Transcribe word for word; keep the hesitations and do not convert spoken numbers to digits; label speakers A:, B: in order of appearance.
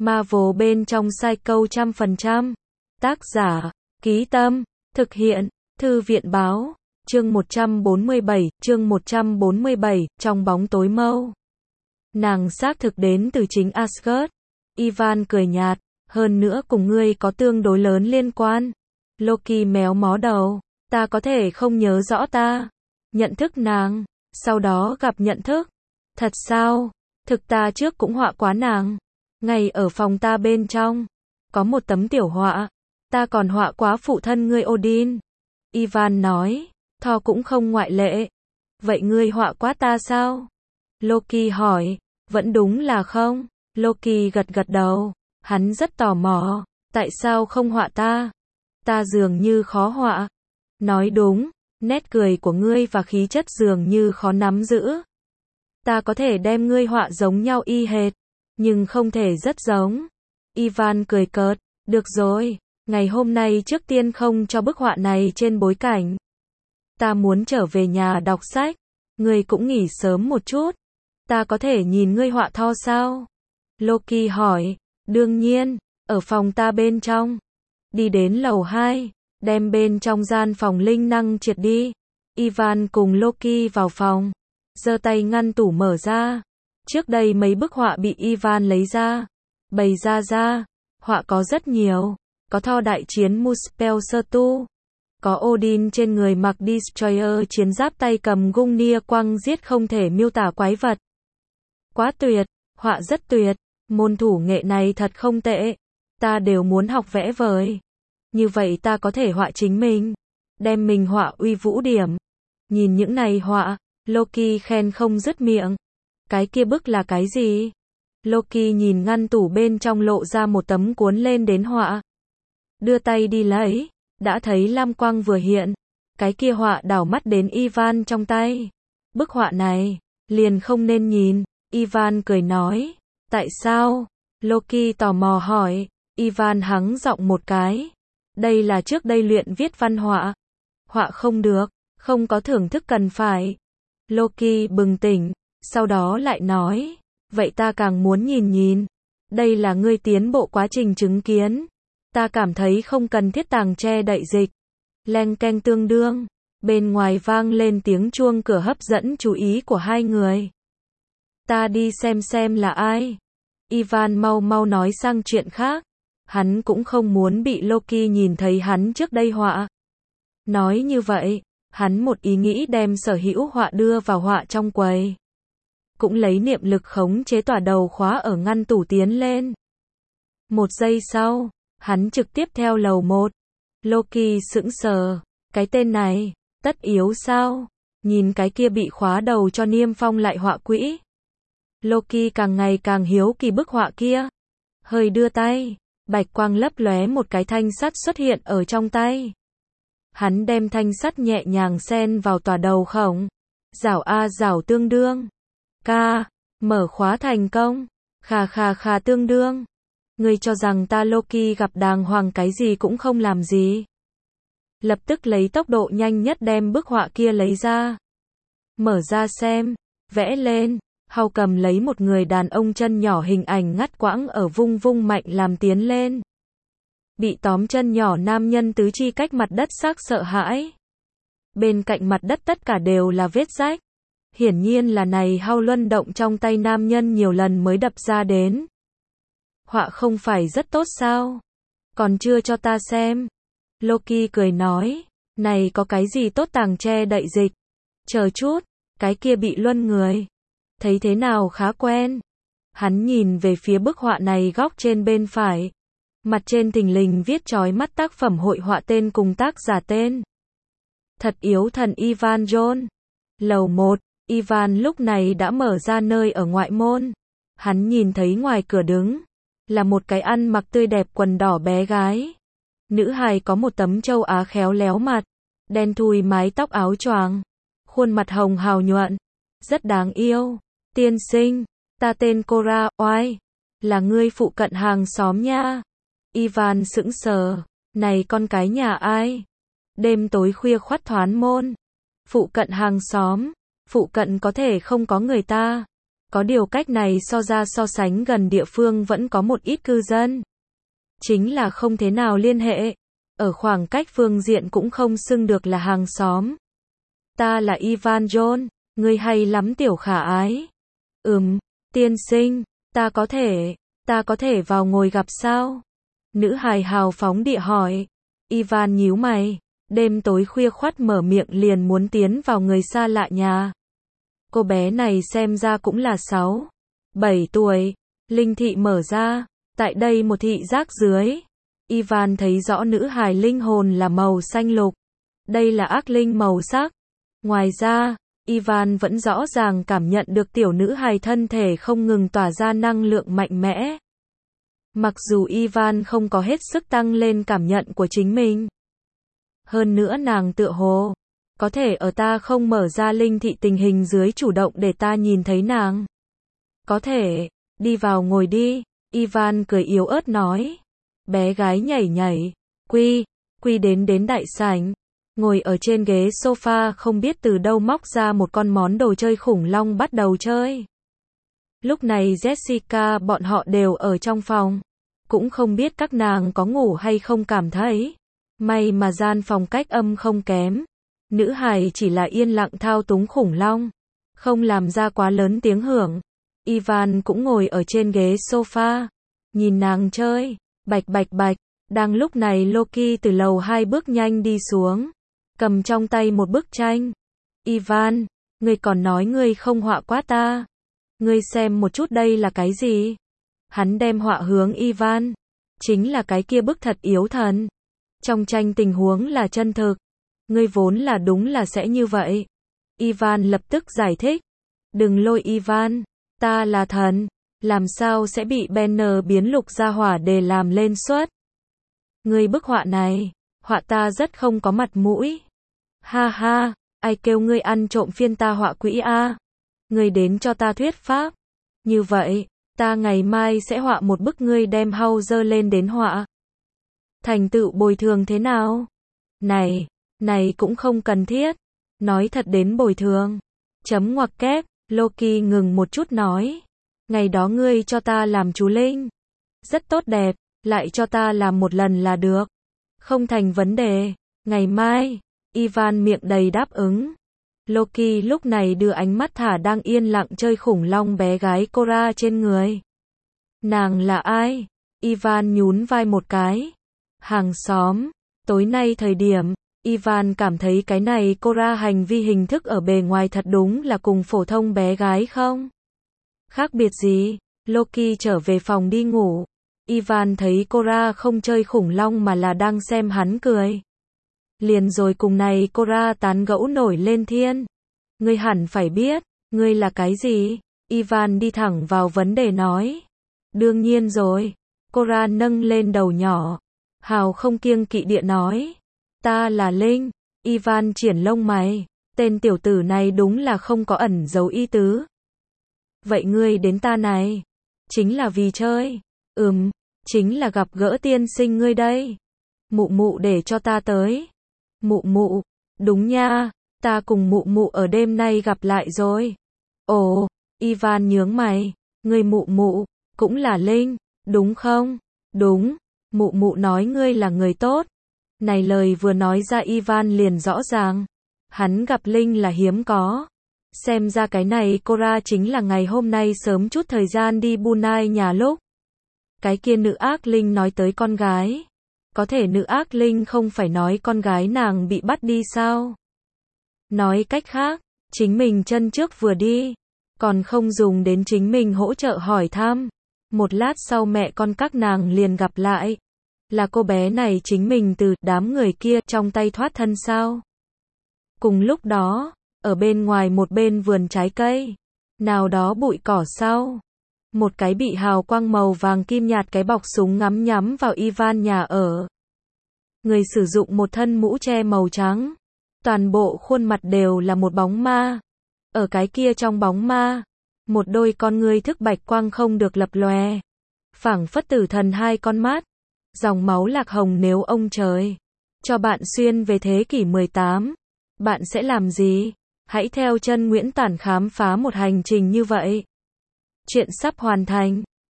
A: Marvel bên trong sai câu trăm phần trăm. Tác giả, Ký Tâm, thực hiện, Thư viện Báo, chương một trăm bốn mươi bảy, chương một trăm bốn mươi bảy, trong bóng tối mâu. Nàng xác thực đến từ chính Asgard. Ivan cười nhạt, hơn nữa cùng ngươi có tương đối lớn liên quan. Loki méo mó đầu, ta có thể không nhớ rõ ta. Nhận thức nàng, sau đó gặp nhận thức. Thật sao? Thực ta trước cũng họa quá nàng. Ngay ở phòng ta bên trong, có một tấm tiểu họa. Ta còn họa quá phụ thân ngươi Odin. Ivan nói, Thor cũng không ngoại lệ. Vậy ngươi họa quá ta sao? Loki hỏi, vẫn đúng là không. Loki gật gật đầu, hắn rất tò mò, tại sao không họa ta? Ta dường như khó họa. Nói đúng, nét cười của ngươi và khí chất dường như khó nắm giữ. Ta có thể đem ngươi họa giống nhau y hệt, nhưng không thể rất giống. Ivan cười cợt, được rồi, ngày hôm nay trước tiên không cho bức họa này trên bối cảnh. Ta muốn trở về nhà đọc sách, ngươi cũng nghỉ sớm một chút. Ta có thể nhìn ngươi họa Thor sao? Loki hỏi, đương nhiên, ở phòng ta bên trong. Đi đến lầu hai, đem bên trong gian phòng linh năng triệt đi. Ivan cùng Loki vào phòng, giơ tay ngăn tủ mở ra. Trước đây mấy bức họa bị Ivan lấy ra, bày ra ra. Họa có rất nhiều, có Thor đại chiến Muspel Sơ Tu, có Odin trên người mặc Destroyer chiến giáp tay cầm Gungnir quăng giết không thể miêu tả quái vật. Quá tuyệt, họa rất tuyệt, môn thủ nghệ này thật không tệ. Ta đều muốn học vẽ vời. Như vậy ta có thể họa chính mình, đem mình họa uy vũ điểm. Nhìn những này họa, Loki khen không dứt miệng. Cái kia bức là cái gì? Loki nhìn ngăn tủ bên trong lộ ra một tấm cuốn lên đến họa. Đưa tay đi lấy, đã thấy lam quang vừa hiện. Cái kia họa đảo mắt đến Ivan trong tay. Bức họa này, liền không nên nhìn. Ivan cười nói, tại sao? Loki tò mò hỏi. Ivan hắng giọng một cái. Đây là trước đây luyện viết văn họa. Họa không được, không có thưởng thức cần phải. Loki bừng tỉnh, sau đó lại nói, vậy ta càng muốn nhìn nhìn. Đây là ngươi tiến bộ quá trình chứng kiến. Ta cảm thấy không cần thiết tàng che đậy dịch. Leng keng tương đương, bên ngoài vang lên tiếng chuông cửa hấp dẫn chú ý của hai người. Ta đi xem xem là ai. Ivan mau mau nói sang chuyện khác. Hắn cũng không muốn bị Loki nhìn thấy hắn trước đây họa. Nói như vậy, hắn một ý nghĩ đem sở hữu họa đưa vào họa trong quầy. Cũng lấy niệm lực khống chế tỏa đầu khóa ở ngăn tủ tiến lên. Một giây sau, hắn trực tiếp theo lầu một. Loki sững sờ, cái tên này, tất yếu sao? Nhìn cái kia bị khóa đầu cho niêm phong lại họa quỹ. Loki càng ngày càng hiếu kỳ bức họa kia. Hơi đưa tay, bạch quang lấp lóe một cái thanh sắt xuất hiện ở trong tay. Hắn đem thanh sắt nhẹ nhàng xen vào tòa đầu khổng. Rảo a rảo tương đương. Ca, mở khóa thành công. Khà khà khà tương đương. Ngươi cho rằng ta Loki gặp đàng hoàng cái gì cũng không làm gì. Lập tức lấy tốc độ nhanh nhất đem bức họa kia lấy ra. Mở ra xem, vẽ lên. Hao cầm lấy một người đàn ông chân nhỏ hình ảnh ngắt quãng ở vung vung mạnh làm tiến lên. Bị tóm chân nhỏ nam nhân tứ chi cách mặt đất xác sợ hãi. Bên cạnh mặt đất tất cả đều là vết rách. Hiển nhiên là này Hao luân động trong tay nam nhân nhiều lần mới đập ra đến. Họa không phải rất tốt sao? Còn chưa cho ta xem. Loki cười nói, này có cái gì tốt tàng che đậy dịch. Chờ chút, cái kia bị luân người. Thấy thế nào khá quen. Hắn nhìn về phía bức họa này góc trên bên phải. Mặt trên thình lình viết chói mắt tác phẩm hội họa tên cùng tác giả tên. Thật yếu thần Ivan John. Lầu một, Ivan lúc này đã mở ra nơi ở ngoại môn. Hắn nhìn thấy ngoài cửa đứng là một cái ăn mặc tươi đẹp quần đỏ bé gái. Nữ hài có một tấm châu Á khéo léo mặt, đen thui mái tóc áo choàng, khuôn mặt hồng hào nhuận, rất đáng yêu. Tiên sinh, ta tên Cora, oai, là ngươi phụ cận hàng xóm nha. Ivan sững sờ, này con cái nhà ai? Đêm tối khuya khoắt thoán môn. Phụ cận hàng xóm, phụ cận có thể không có người ta. Có điều cách này so ra so sánh gần địa phương vẫn có một ít cư dân. Chính là không thế nào liên hệ. Ở khoảng cách phương diện cũng không xưng được là hàng xóm. Ta là Ivan John, ngươi hay lắm tiểu khả ái. Ừm, tiên sinh, ta có thể, ta có thể vào ngồi gặp sao? Nữ hài hào phóng địa hỏi. Ivan nhíu mày, đêm tối khuya khoắt mở miệng liền muốn tiến vào người xa lạ nhà. Cô bé này xem ra cũng là sáu, bảy tuổi. Linh thị mở ra, tại đây một thị giác dưới. Ivan thấy rõ nữ hài linh hồn là màu xanh lục. Đây là ác linh màu sắc. Ngoài ra, Ivan vẫn rõ ràng cảm nhận được tiểu nữ hài thân thể không ngừng tỏa ra năng lượng mạnh mẽ. Mặc dù Ivan không có hết sức tăng lên cảm nhận của chính mình. Hơn nữa nàng tựa hồ, có thể ở ta không mở ra linh thị tình hình dưới chủ động để ta nhìn thấy nàng. Có thể, đi vào ngồi đi, Ivan cười yếu ớt nói. Bé gái nhảy nhảy, quy, quy đến đến đại sảnh. Ngồi ở trên ghế sofa không biết từ đâu móc ra một con món đồ chơi khủng long bắt đầu chơi. Lúc này Jessica bọn họ đều ở trong phòng. Cũng không biết các nàng có ngủ hay không cảm thấy. May mà gian phòng cách âm không kém. Nữ hài chỉ là yên lặng thao túng khủng long. Không làm ra quá lớn tiếng hưởng. Ivan cũng ngồi ở trên ghế sofa. Nhìn nàng chơi. Bạch bạch bạch. Đang lúc này Loki từ lầu hai bước nhanh đi xuống. Cầm trong tay một bức tranh. Ivan, ngươi còn nói ngươi không họa quá ta. Ngươi xem một chút đây là cái gì? Hắn đem họa hướng Ivan. Chính là cái kia bức thật yếu thần. Trong tranh tình huống là chân thực. Ngươi vốn là đúng là sẽ như vậy. Ivan lập tức giải thích. Đừng lôi Ivan. Ta là thần. Làm sao sẽ bị Banner biến lục ra hỏa để làm lên suất? Ngươi bức họa này. Họa ta rất không có mặt mũi. Ha ha, ai kêu ngươi ăn trộm phiên ta họa quỹ a? Ngươi đến cho ta thuyết pháp. Như vậy, ta ngày mai sẽ họa một bức ngươi đem hau dơ lên đến họa. Thành tựu bồi thường thế nào? Này, này cũng không cần thiết. Nói thật đến bồi thường. Chấm ngoặc kép, Loki ngừng một chút nói. Ngày đó ngươi cho ta làm chú linh. Rất tốt đẹp, lại cho ta làm một lần là được. Không thành vấn đề. Ngày mai, Ivan miệng đầy đáp ứng. Loki lúc này đưa ánh mắt thả đang yên lặng chơi khủng long bé gái Cora trên người. Nàng là ai? Ivan nhún vai một cái. Hàng xóm. Tối nay thời điểm, Ivan cảm thấy cái này Cora hành vi hình thức ở bề ngoài thật đúng là cùng phổ thông bé gái không? Khác biệt gì? Loki trở về phòng đi ngủ. Ivan thấy Cora không chơi khủng long mà là đang xem hắn cười. Liền rồi cùng này Cora tán gẫu nổi lên thiên. Ngươi hẳn phải biết, ngươi là cái gì? Ivan đi thẳng vào vấn đề nói. Đương nhiên rồi. Cora nâng lên đầu nhỏ. Hào không kiêng kỵ địa nói. Ta là Linh. Ivan triển lông mày. Tên tiểu tử này đúng là không có ẩn giấu ý tứ. Vậy ngươi đến ta này. Chính là vì chơi. Ừm, chính là gặp gỡ tiên sinh ngươi đây. Mụ mụ để cho ta tới. Mụ mụ, đúng nha, ta cùng mụ mụ ở đêm nay gặp lại rồi. Ồ, Ivan nhướng mày, ngươi mụ mụ, cũng là Linh, đúng không? Đúng, mụ mụ nói ngươi là người tốt. Này lời vừa nói ra Ivan liền rõ ràng. Hắn gặp Linh là hiếm có. Xem ra cái này Cora chính là ngày hôm nay sớm chút thời gian đi Bunai nhà lúc. Cái kia nữ ác linh nói tới con gái. Có thể nữ ác linh không phải nói con gái nàng bị bắt đi sao? Nói cách khác, chính mình chân trước vừa đi, còn không dùng đến chính mình hỗ trợ hỏi thăm. Một lát sau mẹ con các nàng liền gặp lại. Là cô bé này chính mình từ đám người kia trong tay thoát thân sao? Cùng lúc đó, ở bên ngoài một bên vườn trái cây, nào đó bụi cỏ sau. Một cái bị hào quang màu vàng kim nhạt cái bọc súng ngắm nhắm vào Ivan nhà ở. Người sử dụng một thân mũ che màu trắng. Toàn bộ khuôn mặt đều là một bóng ma. Ở cái kia trong bóng ma, một đôi con ngươi thức bạch quang không được lập lòe. Phảng phất tử thần hai con mắt. Dòng máu lạc hồng nếu ông trời cho bạn xuyên về thế kỷ mười tám. Bạn sẽ làm gì? Hãy theo chân Nguyễn Tản khám phá một hành trình như vậy. Chuyện sắp hoàn thành.